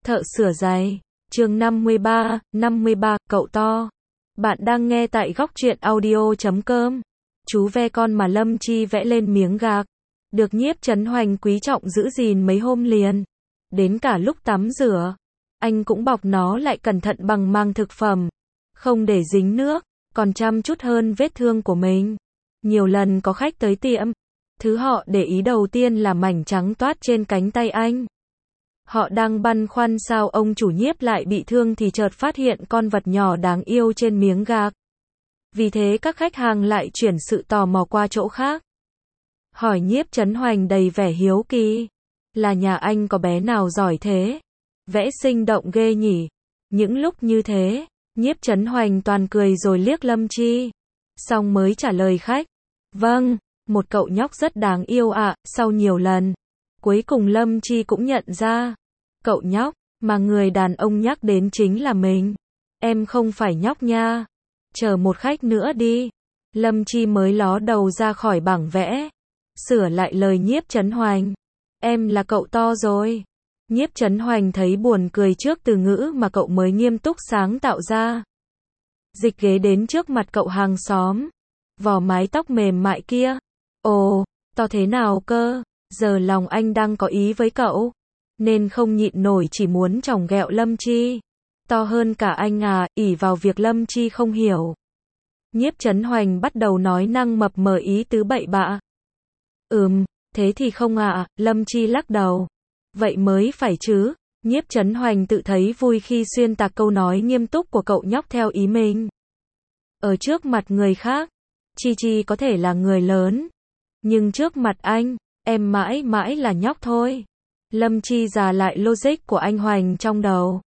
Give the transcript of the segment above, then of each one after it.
Thợ sửa giày. Chương 53, cậu to. Bạn đang nghe tại góc truyện audio.com. Chú ve con mà Lâm Chi vẽ lên miếng gạc, được Nhiếp Chấn Hoành quý trọng giữ gìn mấy hôm liền. Đến cả lúc tắm rửa, anh cũng bọc nó lại cẩn thận bằng màng thực phẩm, không để dính nước, còn chăm chút hơn vết thương của mình. Nhiều lần có khách tới tiệm, thứ họ để ý đầu tiên là mảnh trắng toát trên cánh tay anh. Họ đang băn khoăn sao ông chủ Nhiếp lại bị thương thì chợt phát hiện con vật nhỏ đáng yêu trên miếng gạc. Vì thế các khách hàng lại chuyển sự tò mò qua chỗ khác. Hỏi Nhiếp Chấn Hoành đầy vẻ hiếu kỳ. Là nhà anh có bé nào giỏi thế? Vẽ sinh động ghê nhỉ? Những lúc như thế, Nhiếp Chấn Hoành toàn cười rồi liếc Lâm Chi. Xong mới trả lời khách. Vâng, một cậu nhóc rất đáng yêu ạ. Sau nhiều lần, cuối cùng Lâm Chi cũng nhận ra. Cậu nhóc, mà người đàn ông nhắc đến chính là mình. Em không phải nhóc nha. Chờ một khách nữa đi. Lâm Chi mới ló đầu ra khỏi bảng vẽ. Sửa lại lời Nhiếp Chấn Hoành. Em là cậu to rồi. Nhiếp Chấn Hoành thấy buồn cười trước từ ngữ mà cậu mới nghiêm túc sáng tạo ra. Dịch ghế đến trước mặt cậu hàng xóm. Vò mái tóc mềm mại kia. Ồ, to thế nào cơ? Giờ lòng anh đang có ý với cậu, nên không nhịn nổi chỉ muốn chọc ghẹo Lâm Chi. To hơn cả anh à, ỷ vào việc Lâm Chi không hiểu. Nhiếp Chấn Hoành bắt đầu nói năng mập mờ ý tứ bậy bạ. Thế thì không ạ, Lâm Chi lắc đầu. Vậy mới phải chứ. Nhiếp Chấn Hoành tự thấy vui khi xuyên tạc câu nói nghiêm túc của cậu nhóc theo ý mình. Ở trước mặt người khác, Chi có thể là người lớn. Nhưng trước mặt anh, em mãi mãi là nhóc thôi. Lâm Chi già lại logic của anh Hoành trong đầu.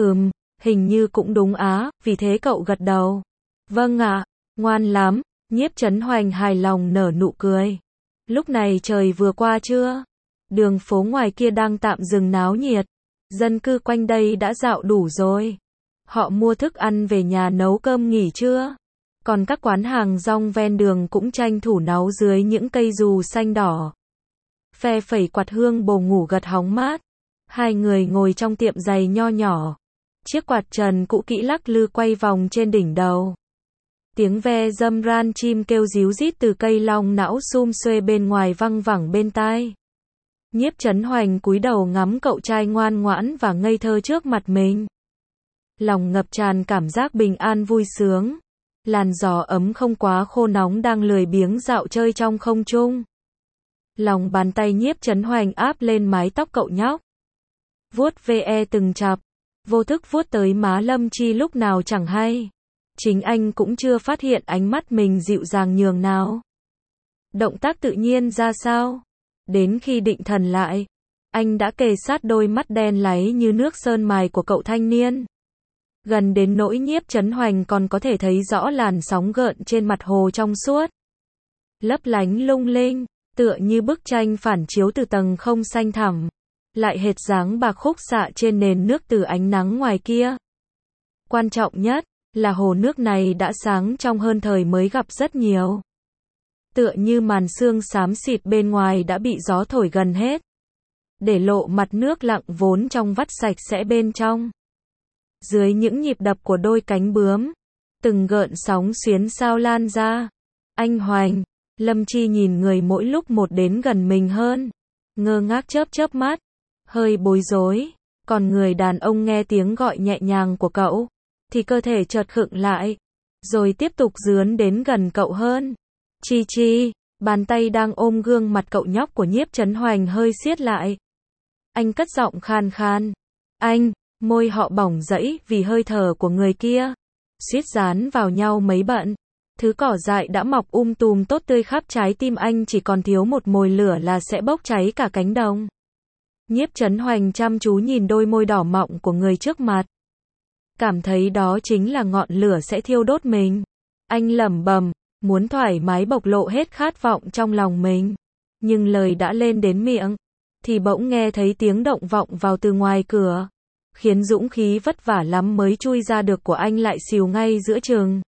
Hình như cũng đúng á, vì thế cậu gật đầu. Vâng ạ, ngoan lắm. Nhiếp Chấn Hoành hài lòng nở nụ cười. Lúc này trời vừa qua trưa. Đường phố ngoài kia đang tạm dừng náo nhiệt. Dân cư quanh đây đã dạo đủ rồi. Họ mua thức ăn về nhà nấu cơm nghỉ trưa. Còn các quán hàng rong ven đường cũng tranh thủ náu dưới những cây dù xanh đỏ. Phe phẩy quạt hương bồ ngủ gật hóng mát. Hai người ngồi trong tiệm giày nho nhỏ. Chiếc quạt trần cũ kỹ lắc lư quay vòng trên đỉnh đầu. Tiếng ve râm ran chim kêu ríu rít từ cây long não sum xuê bên ngoài văng vẳng bên tai. Nhiếp Chấn Hoành cúi đầu ngắm cậu trai ngoan ngoãn và ngây thơ trước mặt mình. Lòng ngập tràn cảm giác bình an vui sướng. Làn gió ấm không quá khô nóng đang lười biếng dạo chơi trong không trung. Lòng bàn tay Nhiếp Chấn Hoành áp lên mái tóc cậu nhóc. Vuốt ve từng chập. Vô thức vuốt tới má Lâm Chi lúc nào chẳng hay. Chính anh cũng chưa phát hiện ánh mắt mình dịu dàng nhường nào. Động tác tự nhiên ra sao? Đến khi định thần lại, anh đã kề sát đôi mắt đen láy như nước sơn mài của cậu thanh niên. Gần đến nỗi Nhiếp Chấn Hoành còn có thể thấy rõ làn sóng gợn trên mặt hồ trong suốt. Lấp lánh lung linh, tựa như bức tranh phản chiếu từ tầng không xanh thẳm. Lại hệt dáng bạc khúc xạ trên nền nước từ ánh nắng ngoài kia. Quan trọng nhất là hồ nước này đã sáng trong hơn thời mới gặp rất nhiều. Tựa như màn sương xám xịt bên ngoài đã bị gió thổi gần hết. Để lộ mặt nước lặng vốn trong vắt sạch sẽ bên trong. Dưới những nhịp đập của đôi cánh bướm, từng gợn sóng xuyến sao lan ra. Anh Hoành, Lâm Chi nhìn người mỗi lúc một đến gần mình hơn. Ngơ ngác chớp chớp mắt, hơi bối rối. Còn người đàn ông nghe tiếng gọi nhẹ nhàng của cậu, thì cơ thể chợt khựng lại. Rồi tiếp tục dướn đến gần cậu hơn. Chi, bàn tay đang ôm gương mặt cậu nhóc của Nhiếp Chấn Hoành hơi siết lại. Anh cất giọng khan khan. Anh, môi họ bỏng rẫy vì hơi thở của người kia. Suýt dán vào nhau mấy bận. Thứ cỏ dại đã mọc tùm tốt tươi khắp trái tim anh chỉ còn thiếu một mồi lửa là sẽ bốc cháy cả cánh đồng. Nhiếp Chấn Hoành chăm chú nhìn đôi môi đỏ mọng của người trước mặt. Cảm thấy đó chính là ngọn lửa sẽ thiêu đốt mình. Anh lẩm bẩm, muốn thoải mái bộc lộ hết khát vọng trong lòng mình. Nhưng lời đã lên đến miệng, thì bỗng nghe thấy tiếng động vọng vào từ ngoài cửa. Khiến dũng khí vất vả lắm mới chui ra được của anh lại xìu ngay giữa chừng.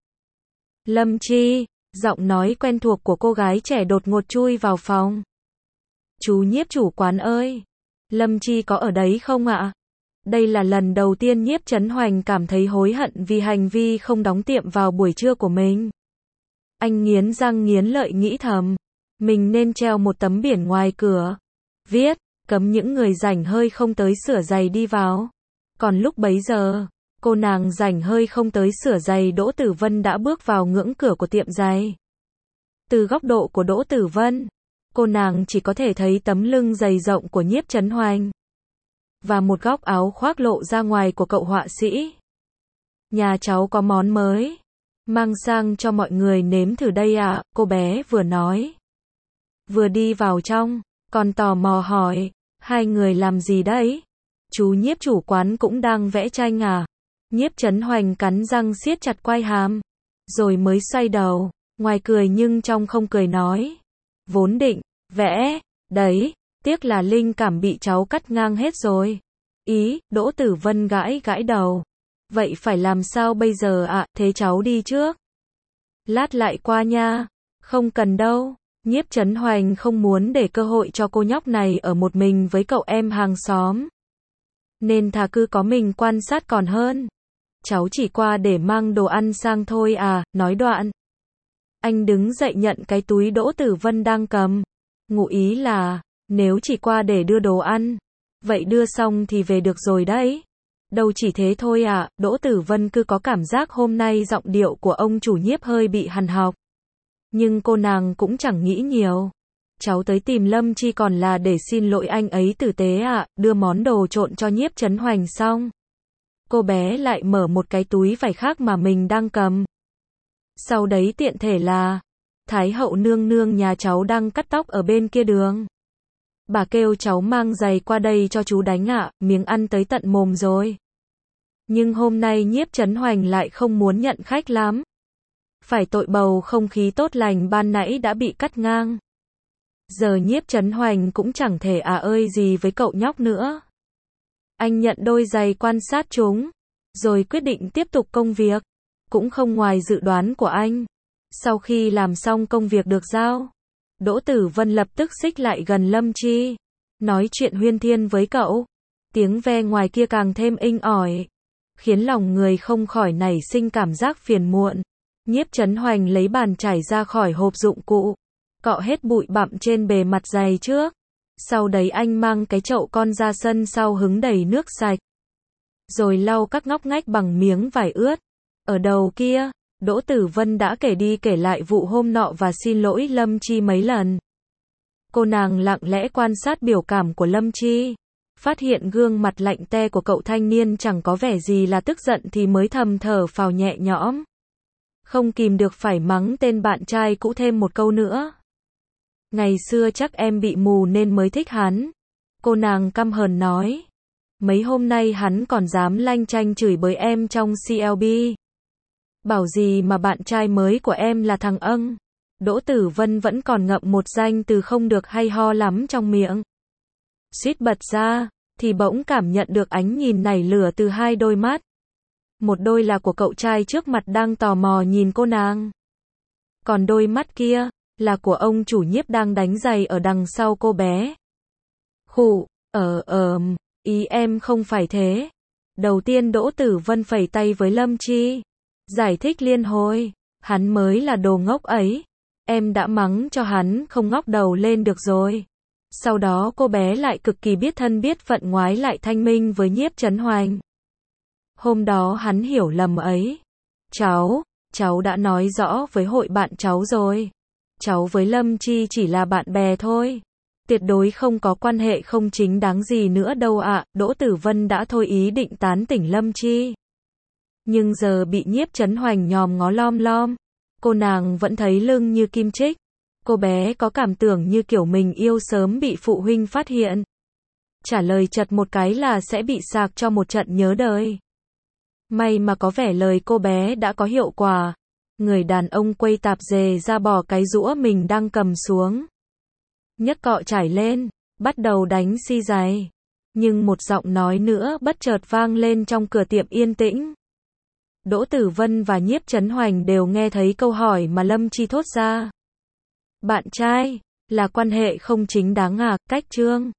Lâm Chi, giọng nói quen thuộc của cô gái trẻ đột ngột chui vào phòng. Chú Nhiếp chủ quán ơi, Lâm Chi có ở đấy không ạ? Đây là lần đầu tiên Nhiếp Chấn Hoành cảm thấy hối hận vì hành vi không đóng tiệm vào buổi trưa của mình. Anh nghiến răng nghiến lợi nghĩ thầm, mình nên treo một tấm biển ngoài cửa, viết, cấm những người rảnh hơi không tới sửa giày đi vào. Còn lúc bấy giờ, cô nàng rảnh hơi không tới sửa giày Đỗ Tử Vân đã bước vào ngưỡng cửa của tiệm giày. Từ góc độ của Đỗ Tử Vân, cô nàng chỉ có thể thấy tấm lưng dày rộng của Nhiếp Chấn Hoành và một góc áo khoác lộ ra ngoài của cậu họa sĩ. Nhà cháu có món mới, mang sang cho mọi người nếm thử đây ạ, cô bé vừa nói. Vừa đi vào trong, còn tò mò hỏi, hai người làm gì đấy? Chú Nhiếp chủ quán cũng đang vẽ tranh à? Nhiếp Chấn Hoành cắn răng siết chặt quai hàm, rồi mới xoay đầu, ngoài cười nhưng trong không cười nói. Vốn định, vẽ, đấy, tiếc là linh cảm bị cháu cắt ngang hết rồi. Ý, Đỗ Tử Vân gãi gãi đầu. Vậy phải làm sao bây giờ ạ, thế cháu đi trước. Lát lại qua nha. Không cần đâu. Nhiếp Chấn Hoành không muốn để cơ hội cho cô nhóc này ở một mình với cậu em hàng xóm. Nên thà cứ có mình quan sát còn hơn. Cháu chỉ qua để mang đồ ăn sang thôi à, nói đoạn. Anh đứng dậy nhận cái túi Đỗ Tử Vân đang cầm. Ngụ ý là, nếu chỉ qua để đưa đồ ăn, vậy đưa xong thì về được rồi đấy. Đâu chỉ thế thôi à, Đỗ Tử Vân cứ có cảm giác hôm nay giọng điệu của ông chủ Nhiếp hơi bị hằn học. Nhưng cô nàng cũng chẳng nghĩ nhiều. Cháu tới tìm Lâm Chi còn là để xin lỗi anh ấy tử tế ạ, đưa món đồ trộn cho Nhiếp Chấn Hoành xong. Cô bé lại mở một cái túi vải khác mà mình đang cầm. Sau đấy tiện thể là, Thái hậu nương nương nhà cháu đang cắt tóc ở bên kia đường. Bà kêu cháu mang giày qua đây cho chú đánh ạ, miếng ăn tới tận mồm rồi. Nhưng hôm nay Nhiếp Chấn Hoành lại không muốn nhận khách lắm. Phải tội bầu không khí tốt lành ban nãy đã bị cắt ngang. Giờ Nhiếp Chấn Hoành cũng chẳng thể ơi gì với cậu nhóc nữa. Anh nhận đôi giày quan sát chúng, rồi quyết định tiếp tục công việc. Cũng không ngoài dự đoán của anh. Sau khi làm xong công việc được giao, Đỗ Tử Vân lập tức xích lại gần Lâm Chi, nói chuyện huyên thuyên với cậu. Tiếng ve ngoài kia càng thêm inh ỏi, khiến lòng người không khỏi nảy sinh cảm giác phiền muộn. Nhiếp Chấn Hoành lấy bàn chải ra khỏi hộp dụng cụ, cọ hết bụi bặm trên bề mặt giày trước. Sau đấy anh mang cái chậu con ra sân sau hứng đầy nước sạch, rồi lau các ngóc ngách bằng miếng vải ướt. Ở đầu kia, Đỗ Tử Vân đã kể đi kể lại vụ hôm nọ và xin lỗi Lâm Chi mấy lần. Cô nàng lặng lẽ quan sát biểu cảm của Lâm Chi, phát hiện gương mặt lạnh te của cậu thanh niên chẳng có vẻ gì là tức giận thì mới thầm thở phào nhẹ nhõm. Không kìm được phải mắng tên bạn trai cũ thêm một câu nữa. Ngày xưa chắc em bị mù nên mới thích hắn. Cô nàng căm hờn nói. Mấy hôm nay hắn còn dám lanh chanh chửi bới em trong CLB. Bảo gì mà bạn trai mới của em là thằng âng. Đỗ Tử Vân vẫn còn ngậm một danh từ không được hay ho lắm trong miệng. Suýt bật ra, thì bỗng cảm nhận được ánh nhìn nảy lửa từ hai đôi mắt. Một đôi là của cậu trai trước mặt đang tò mò nhìn cô nàng. Còn đôi mắt kia, là của ông chủ Nhiếp đang đánh giày ở đằng sau cô bé. Khụ, ý em không phải thế. Đầu tiên Đỗ Tử Vân phẩy tay với Lâm Chi, giải thích liên hồi, hắn mới là đồ ngốc ấy. Em đã mắng cho hắn không ngóc đầu lên được rồi. Sau đó cô bé lại cực kỳ biết thân biết phận ngoái lại thanh minh với Nhiếp Chấn Hoành. Hôm đó hắn hiểu lầm ấy. Cháu đã nói rõ với hội bạn cháu rồi. Cháu với Lâm Chi chỉ là bạn bè thôi. Tuyệt đối không có quan hệ không chính đáng gì nữa đâu ạ. Đỗ Tử Vân đã thôi ý định tán tỉnh Lâm Chi. Nhưng giờ bị Nhiếp Chấn Hoành nhòm ngó lom lom. Cô nàng vẫn thấy lưng như kim chích. Cô bé có cảm tưởng như kiểu mình yêu sớm bị phụ huynh phát hiện. Trả lời chật một cái là sẽ bị sạc cho một trận nhớ đời. May mà có vẻ lời cô bé đã có hiệu quả. Người đàn ông quây tạp dề ra bỏ cái rũa mình đang cầm xuống. Nhấc cọ trải lên, bắt đầu đánh xi giày. Nhưng một giọng nói nữa bất chợt vang lên trong cửa tiệm yên tĩnh. Đỗ Tử Vân và Nhiếp Chấn Hoành đều nghe thấy câu hỏi mà Lâm Chi thốt ra. Bạn trai, là quan hệ không chính đáng à, cách chương.